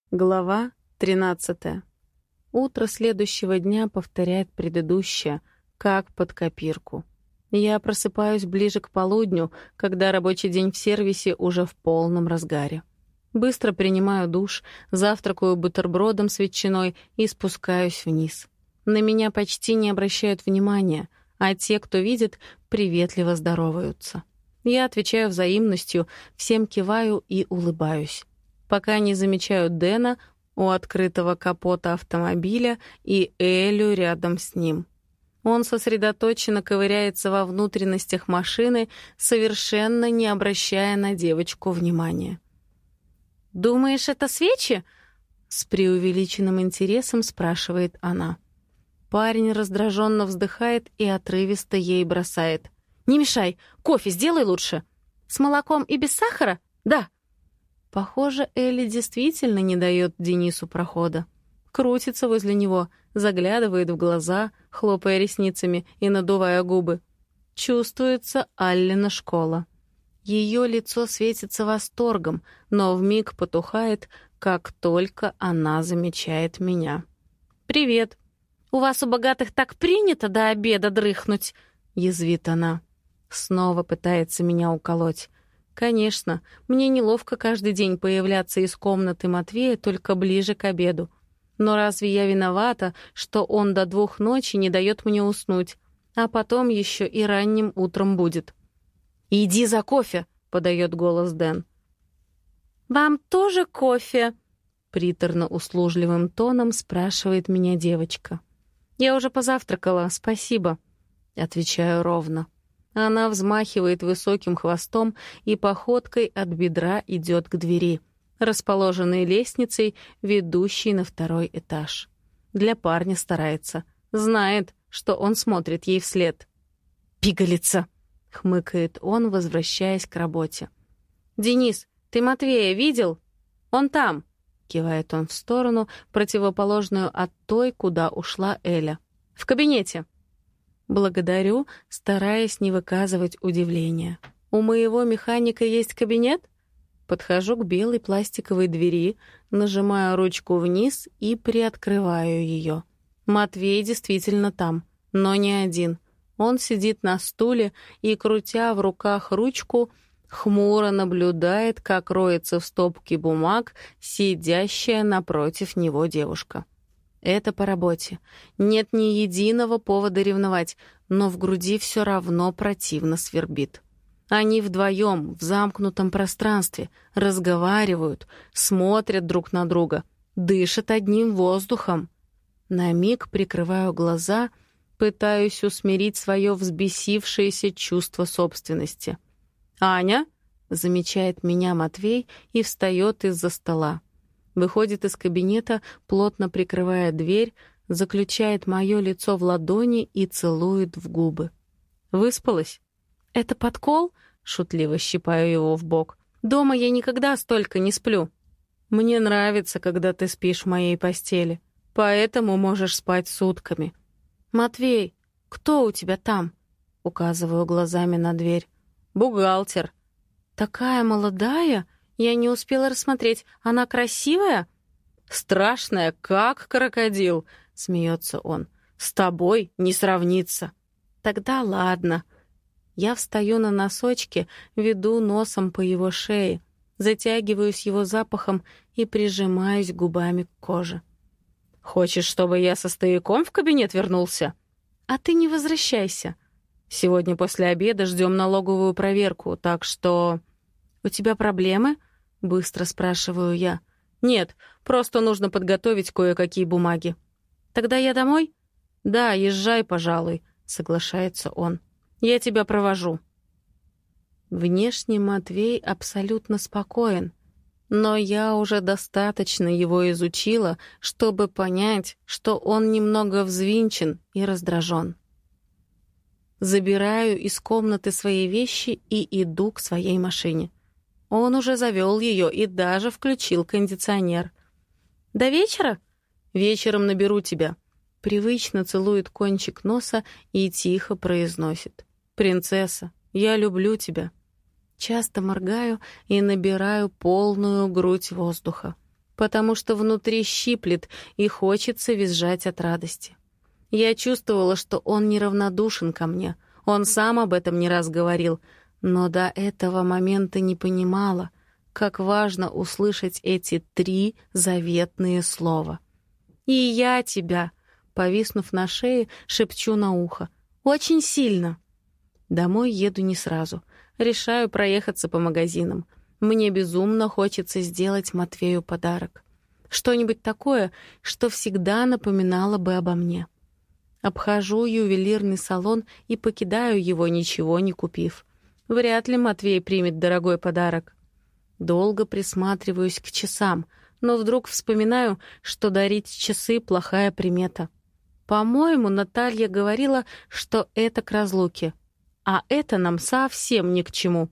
Глава 13. Утро следующего дня повторяет предыдущее, как под копирку. Я просыпаюсь ближе к полудню, когда рабочий день в сервисе уже в полном разгаре. Быстро принимаю душ, завтракаю бутербродом с ветчиной и спускаюсь вниз. На меня почти не обращают внимания, а те, кто видит, приветливо здороваются. Я отвечаю взаимностью, всем киваю и улыбаюсь. Пока не замечаю Дэна у открытого капота автомобиля и Элю рядом с ним. Он сосредоточенно ковыряется во внутренностях машины, совершенно не обращая на девочку внимания. «Думаешь, это свечи?» — с преувеличенным интересом спрашивает она. Парень раздраженно вздыхает и отрывисто ей бросает. «Не мешай! Кофе сделай лучше!» «С молоком и без сахара?» «Да!» Похоже, Элли действительно не дает Денису прохода. Крутится возле него, заглядывает в глаза, хлопая ресницами и надувая губы. Чувствуется Аллина школа. Ее лицо светится восторгом, но вмиг потухает, как только она замечает меня. «Привет! У вас у богатых так принято до обеда дрыхнуть?» — язвит она. Снова пытается меня уколоть. Конечно, мне неловко каждый день появляться из комнаты Матвея только ближе к обеду. Но разве я виновата, что он до 2 ночи не дает мне уснуть, а потом еще и ранним утром будет? «Иди за кофе!» — подает голос Дэн. «Вам тоже кофе?» — приторно-услужливым тоном спрашивает меня девочка. «Я уже позавтракала, спасибо», — отвечаю ровно. Она взмахивает высоким хвостом и походкой от бедра идет к двери, расположенной лестницей, ведущей на 2-й этаж. Для парня старается. Знает, что он смотрит ей вслед. «Пигалица!» — хмыкает он, возвращаясь к работе. «Денис, ты Матвея видел? Он там!» — кивает он в сторону, противоположную от той, куда ушла Эля. «В кабинете!» Благодарю, стараясь не выказывать удивления. «У моего механика есть кабинет?» Подхожу к белой пластиковой двери, нажимаю ручку вниз и приоткрываю ее. Матвей действительно там, но не один. Он сидит на стуле и, крутя в руках ручку, хмуро наблюдает, как роется в стопке бумаг сидящая напротив него девушка. Это по работе. Нет ни единого повода ревновать, но в груди все равно противно свербит. Они вдвоем в замкнутом пространстве разговаривают, смотрят друг на друга, дышат одним воздухом. На миг прикрываю глаза, пытаюсь усмирить свое взбесившееся чувство собственности. «Аня?» — замечает меня Матвей и встает из-за стола. Выходит из кабинета, плотно прикрывая дверь, заключает мое лицо в ладони и целует в губы. «Выспалась?» «Это подкол?» — шутливо щипаю его в бок. «Дома я никогда столько не сплю». «Мне нравится, когда ты спишь в моей постели, поэтому можешь спать сутками». «Матвей, кто у тебя там?» — указываю глазами на дверь. «Бухгалтер». «Такая молодая?» Я не успела рассмотреть. Она красивая? Страшная, как крокодил, смеется он. С тобой не сравнится. Тогда ладно. Я встаю на носочки, веду носом по его шее, затягиваюсь его запахом и прижимаюсь губами к коже. Хочешь, чтобы я со стояком в кабинет вернулся? А ты не возвращайся. Сегодня после обеда ждем налоговую проверку, так что... У тебя проблемы? Быстро спрашиваю я. «Нет, просто нужно подготовить кое-какие бумаги». «Тогда я домой?» «Да, езжай, пожалуй», — соглашается он. «Я тебя провожу». Внешне Матвей абсолютно спокоен, но я уже достаточно его изучила, чтобы понять, что он немного взвинчен и раздражен. Забираю из комнаты свои вещи и иду к своей машине. Он уже завел ее и даже включил кондиционер. «До вечера?» «Вечером наберу тебя». Привычно целует кончик носа и тихо произносит. «Принцесса, я люблю тебя». Часто моргаю и набираю полную грудь воздуха. потому что внутри щиплет и хочется визжать от радости. Я чувствовала, что он неравнодушен ко мне. Он сам об этом не раз говорил, но до этого момента не понимала, как важно услышать эти 3 заветные слова. «И я тебя», повиснув на шее, шепчу на ухо. «Очень сильно». Домой еду не сразу. Решаю проехаться по магазинам. Мне безумно хочется сделать Матвею подарок. Что-нибудь такое, что всегда напоминало бы обо мне. Обхожу ювелирный салон и покидаю его, ничего не купив. Вряд ли Матвей примет дорогой подарок. Долго присматриваюсь к часам, но вдруг вспоминаю, что дарить часы — плохая примета. По-моему, Наталья говорила, что это к разлуке. А это нам совсем ни к чему.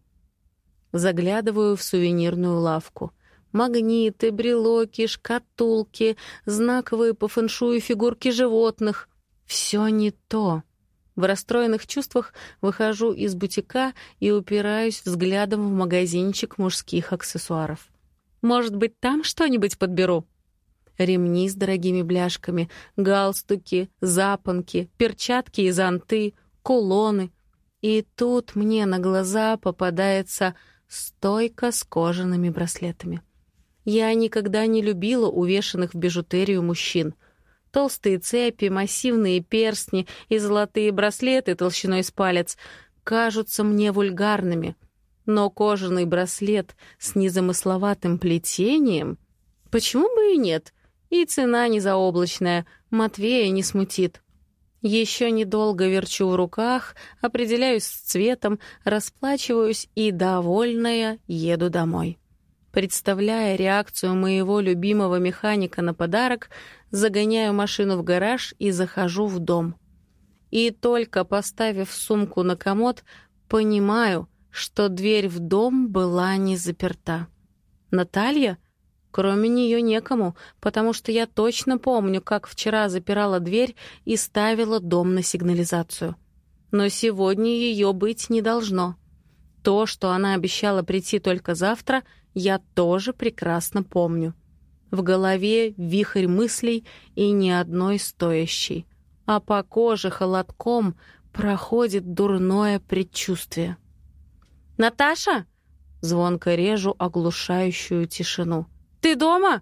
Заглядываю в сувенирную лавку. Магниты, брелоки, шкатулки, знаковые по фэншую фигурки животных. Все не то. В расстроенных чувствах выхожу из бутика и упираюсь взглядом в магазинчик мужских аксессуаров. Может быть, там что-нибудь подберу? Ремни с дорогими бляшками, галстуки, запонки, перчатки и зонты, кулоны. И тут мне на глаза попадается стойка с кожаными браслетами. Я никогда не любила увешанных в бижутерию мужчин. Толстые цепи, массивные перстни и золотые браслеты толщиной с палец кажутся мне вульгарными. Но кожаный браслет с незамысловатым плетением... Почему бы и нет? И цена не заоблачная, Матвея не смутит. Еще недолго верчу в руках, определяюсь с цветом, расплачиваюсь и, довольная, еду домой. Представляя реакцию моего любимого механика на подарок, загоняю машину в гараж и захожу в дом. И только поставив сумку на комод, понимаю, что дверь в дом была не заперта. Наталья? Кроме нее некому, потому что я точно помню, как вчера запирала дверь и ставила дом на сигнализацию. Но сегодня ее быть не должно. То, что она обещала прийти только завтра, я тоже прекрасно помню. В голове вихрь мыслей и ни одной стоящей. А по коже холодком проходит дурное предчувствие. «Наташа!» — звонко режу оглушающую тишину. «Ты дома?»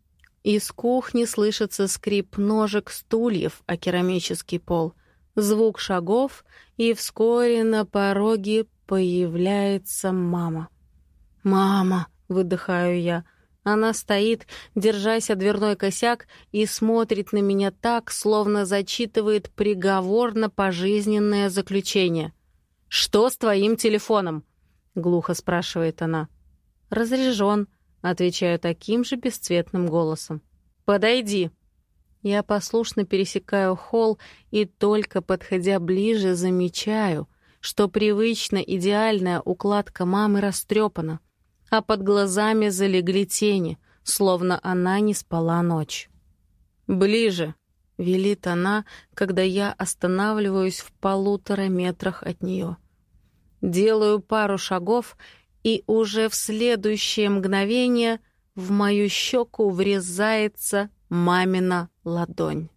Из кухни слышится скрип ножек стульев о керамический пол, звук шагов, и вскоре на пороге появляется мама. «Мама!» — выдыхаю я. Она стоит, держась о дверной косяк, и смотрит на меня так, словно зачитывает приговор на пожизненное заключение. «Что с твоим телефоном?» — глухо спрашивает она. «Разряжен», — отвечаю таким же бесцветным голосом. «Подойди». Я послушно пересекаю холл и, только подходя ближе, замечаю, что привычно идеальная укладка мамы растрепана, а под глазами залегли тени, словно она не спала ночь. «Ближе», — велит она, когда я останавливаюсь в 1,5 метрах от нее. Делаю пару шагов, и уже в следующее мгновение в мою щеку врезается мамина ладонь.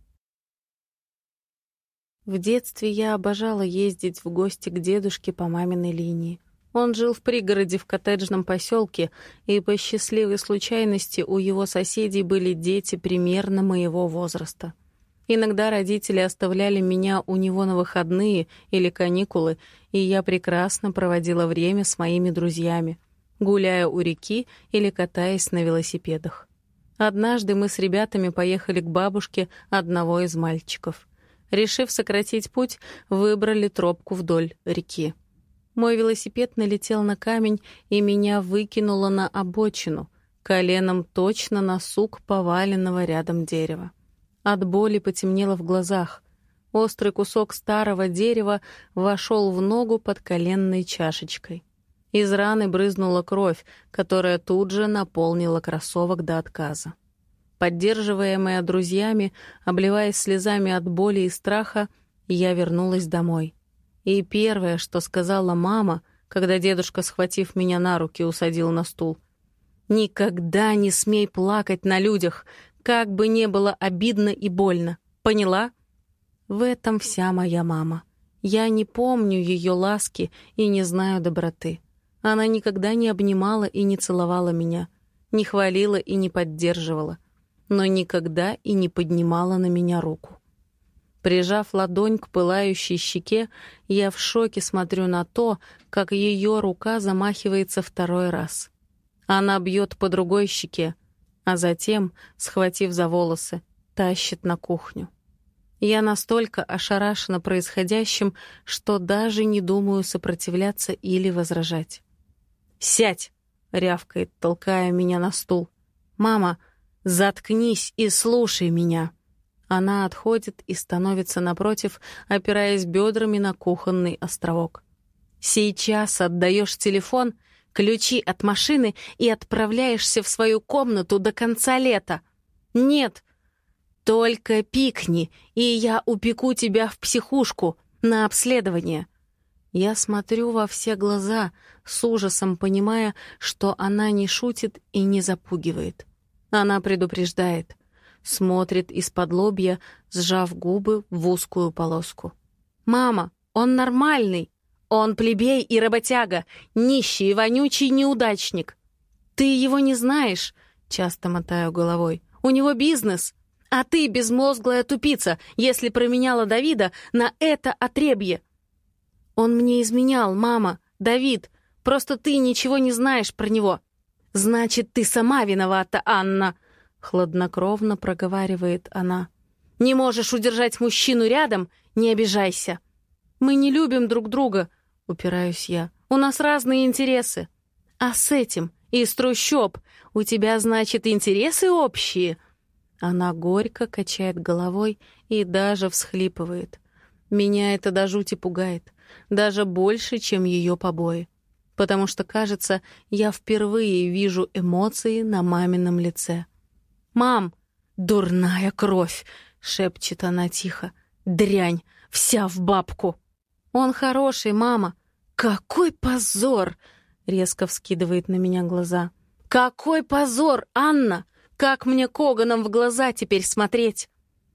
В детстве я обожала ездить в гости к дедушке по маминой линии. Он жил в пригороде в коттеджном поселке, и по счастливой случайности у его соседей были дети примерно моего возраста. Иногда родители оставляли меня у него на выходные или каникулы, и я прекрасно проводила время с моими друзьями, гуляя у реки или катаясь на велосипедах. Однажды мы с ребятами поехали к бабушке одного из мальчиков. Решив сократить путь, выбрали тропку вдоль реки. Мой велосипед налетел на камень, и меня выкинуло на обочину, коленом точно на сук поваленного рядом дерева. От боли потемнело в глазах. Острый кусок старого дерева вошел в ногу под коленной чашечкой. Из раны брызнула кровь, которая тут же наполнила кроссовок до отказа. Поддерживаемая друзьями, обливаясь слезами от боли и страха, я вернулась домой. И первое, что сказала мама, когда дедушка, схватив меня на руки, усадил на стул: Никогда не смей плакать на людях, как бы не было обидно и больно. Поняла? В этом вся моя мама. Я не помню ее ласки и не знаю доброты. Она никогда не обнимала и не целовала меня, не хвалила и не поддерживала, но никогда и не поднимала на меня руку. Прижав ладонь к пылающей щеке, я в шоке смотрю на то, как ее рука замахивается второй раз. Она бьет по другой щеке, а затем, схватив за волосы, тащит на кухню. Я настолько ошарашена происходящим, что даже не думаю сопротивляться или возражать. «Сядь!» — рявкает, толкая меня на стул. «Мама, заткнись и слушай меня!» Она отходит и становится напротив, опираясь бедрами на кухонный островок. «Сейчас отдаешь телефон, ключи от машины и отправляешься в свою комнату до конца лета. Нет, только пикни, и я упеку тебя в психушку на обследование». Я смотрю во все глаза, с ужасом понимая, что она не шутит и не запугивает. Она предупреждает, смотрит из-под лобья, сжав губы в узкую полоску. «Мама, он нормальный. Он плебей и работяга, нищий и вонючий неудачник. Ты его не знаешь?» — часто мотаю головой. «У него бизнес. А ты безмозглая тупица, если променяла Давида на это отребье». «Он мне изменял, мама, Давид. Просто ты ничего не знаешь про него». «Значит, ты сама виновата, Анна», — хладнокровно проговаривает она. «Не можешь удержать мужчину рядом? Не обижайся». «Мы не любим друг друга», — упираюсь я. «У нас разные интересы». «А с этим из трущоб у тебя, значит, интересы общие?» Она горько качает головой и даже всхлипывает. Меня это до жути пугает, даже больше, чем ее побои. Потому что, кажется, я впервые вижу эмоции на мамином лице. «Мам, дурная кровь!» — шепчет она тихо. «Дрянь, вся в бабку!» «Он хороший, мама!» «Какой позор!» — резко вскидывает на меня глаза. «Какой позор, Анна! Как мне Коганом в глаза теперь смотреть?»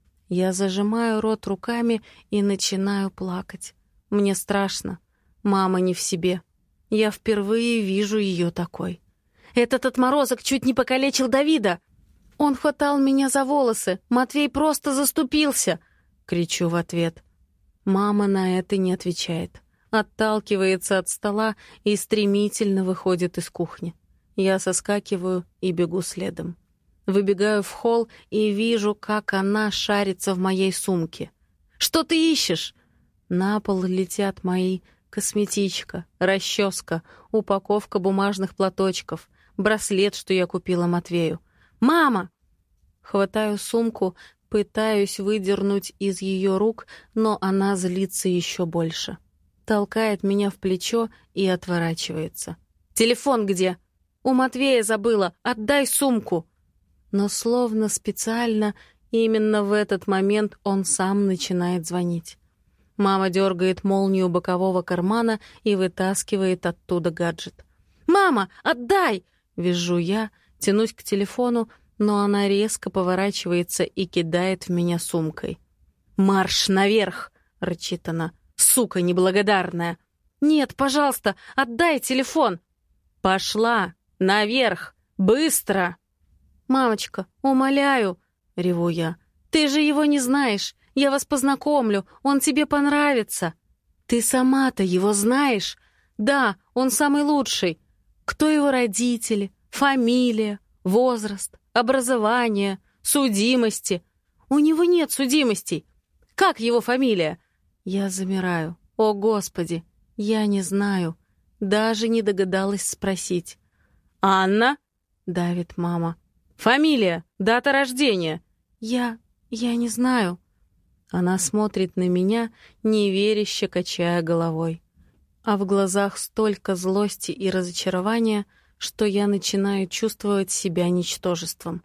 Я зажимаю рот руками и начинаю плакать. Мне страшно. Мама не в себе. Я впервые вижу ее такой. «Этот отморозок чуть не покалечил Давида! Он хватал меня за волосы! Матвей просто заступился!» — кричу в ответ. Мама на это не отвечает. Отталкивается от стола и стремительно выходит из кухни. Я соскакиваю и бегу следом. Выбегаю в холл и вижу, как она шарится в моей сумке. «Что ты ищешь?» На пол летят мои косметичка, расческа, упаковка бумажных платочков, браслет, что я купила Матвею. «Мама!» Хватаю сумку, пытаюсь выдернуть из ее рук, но она злится еще больше. Толкает меня в плечо и отворачивается. «Телефон где?» «У Матвея забыла. Отдай сумку!» Но словно специально, именно в этот момент он сам начинает звонить. Мама дергает молнию бокового кармана и вытаскивает оттуда гаджет. «Мама, отдай!» — визжу я, тянусь к телефону, но она резко поворачивается и кидает в меня сумкой. «Марш наверх!» — рычит она. «Сука неблагодарная!» «Нет, пожалуйста, отдай телефон!» «Пошла! Наверх! Быстро!» «Мамочка, умоляю!» — реву я. «Ты же его не знаешь! Я вас познакомлю, он тебе понравится!» «Ты сама-то его знаешь?» «Да, он самый лучший!» «Кто его родители? Фамилия? Возраст? Образование? Судимости?» «У него нет судимостей!» «Как его фамилия?» Я замираю. «О, Господи! Я не знаю!» Даже не догадалась спросить. «Анна?» — давит мама. «Фамилия, дата рождения?» Я не знаю». Она смотрит на меня, неверяще качая головой. А в глазах столько злости и разочарования, что я начинаю чувствовать себя ничтожеством.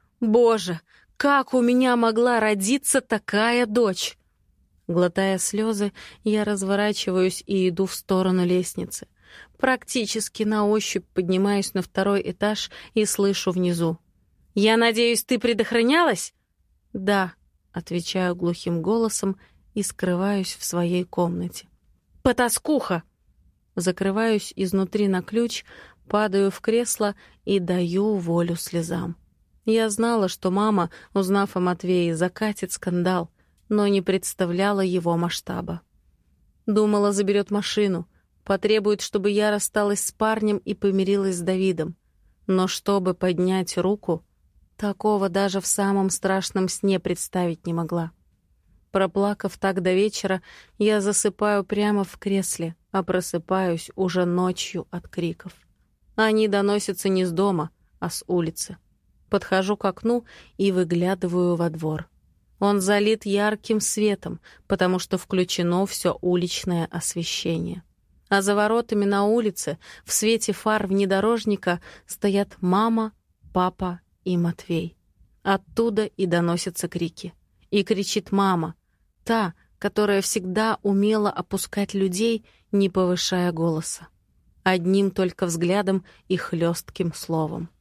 «Боже, как у меня могла родиться такая дочь?» Глотая слезы, я разворачиваюсь и иду в сторону лестницы. Практически на ощупь поднимаюсь на второй этаж и слышу внизу: «Я надеюсь, ты предохранялась?» «Да», — отвечаю глухим голосом и скрываюсь в своей комнате. «Потаскуха!» Закрываюсь изнутри на ключ, падаю в кресло и даю волю слезам. Я знала, что мама, узнав о Матвее, закатит скандал, но не представляла его масштаба. Думала, заберет машину, потребует, чтобы я рассталась с парнем и помирилась с Давидом. Но чтобы поднять руку, такого даже в самом страшном сне представить не могла. Проплакав так до вечера, я засыпаю прямо в кресле, а просыпаюсь уже ночью от криков. Они доносятся не с дома, а с улицы. Подхожу к окну и выглядываю во двор. Он залит ярким светом, потому что включено все уличное освещение. А за воротами на улице, в свете фар внедорожника, стоят мама, папа и Матвей. Оттуда и доносятся крики. И кричит мама, та, которая всегда умела опускать людей, не повышая голоса. Одним только взглядом и хлестким словом.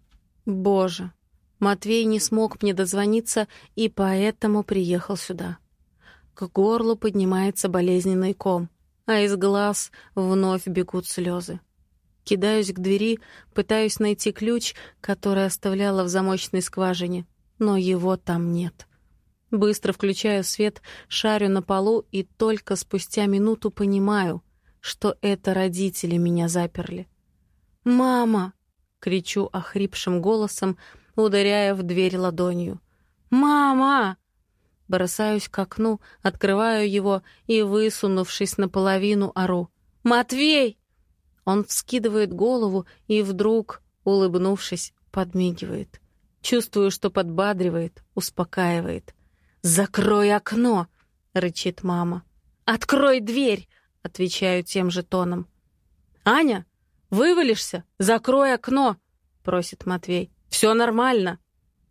Боже! Матвей не смог мне дозвониться и поэтому приехал сюда. К горлу поднимается болезненный ком, а из глаз вновь бегут слезы. Кидаюсь к двери, пытаюсь найти ключ, который оставляла в замочной скважине, но его там нет. Быстро включаю свет, шарю на полу и только спустя минуту понимаю, что это родители меня заперли. «Мама!» — кричу охрипшим голосом, ударяя в дверь ладонью. «Мама!» Бросаюсь к окну, открываю его и, высунувшись наполовину, ору. «Матвей!» Он вскидывает голову и вдруг, улыбнувшись, подмигивает. Чувствую, что подбадривает, успокаивает. «Закрой окно!» — рычит мама. «Открой дверь!» — отвечаю тем же тоном. «Аня, вывалишься? Закрой окно!» — просит Матвей. «Все нормально!»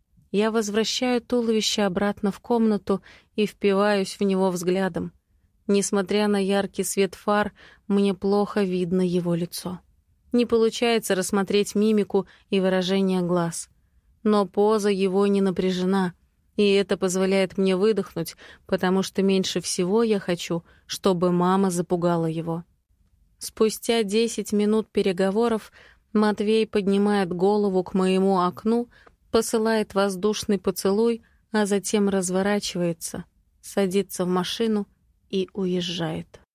Я возвращаю туловище обратно в комнату и впиваюсь в него взглядом. Несмотря на яркий свет фар, мне плохо видно его лицо. Не получается рассмотреть мимику и выражение глаз. Но поза его не напряжена, и это позволяет мне выдохнуть, потому что меньше всего я хочу, чтобы мама запугала его. Спустя 10 минут переговоров Матвей поднимает голову к моему окну, посылает воздушный поцелуй, а затем разворачивается, садится в машину и уезжает.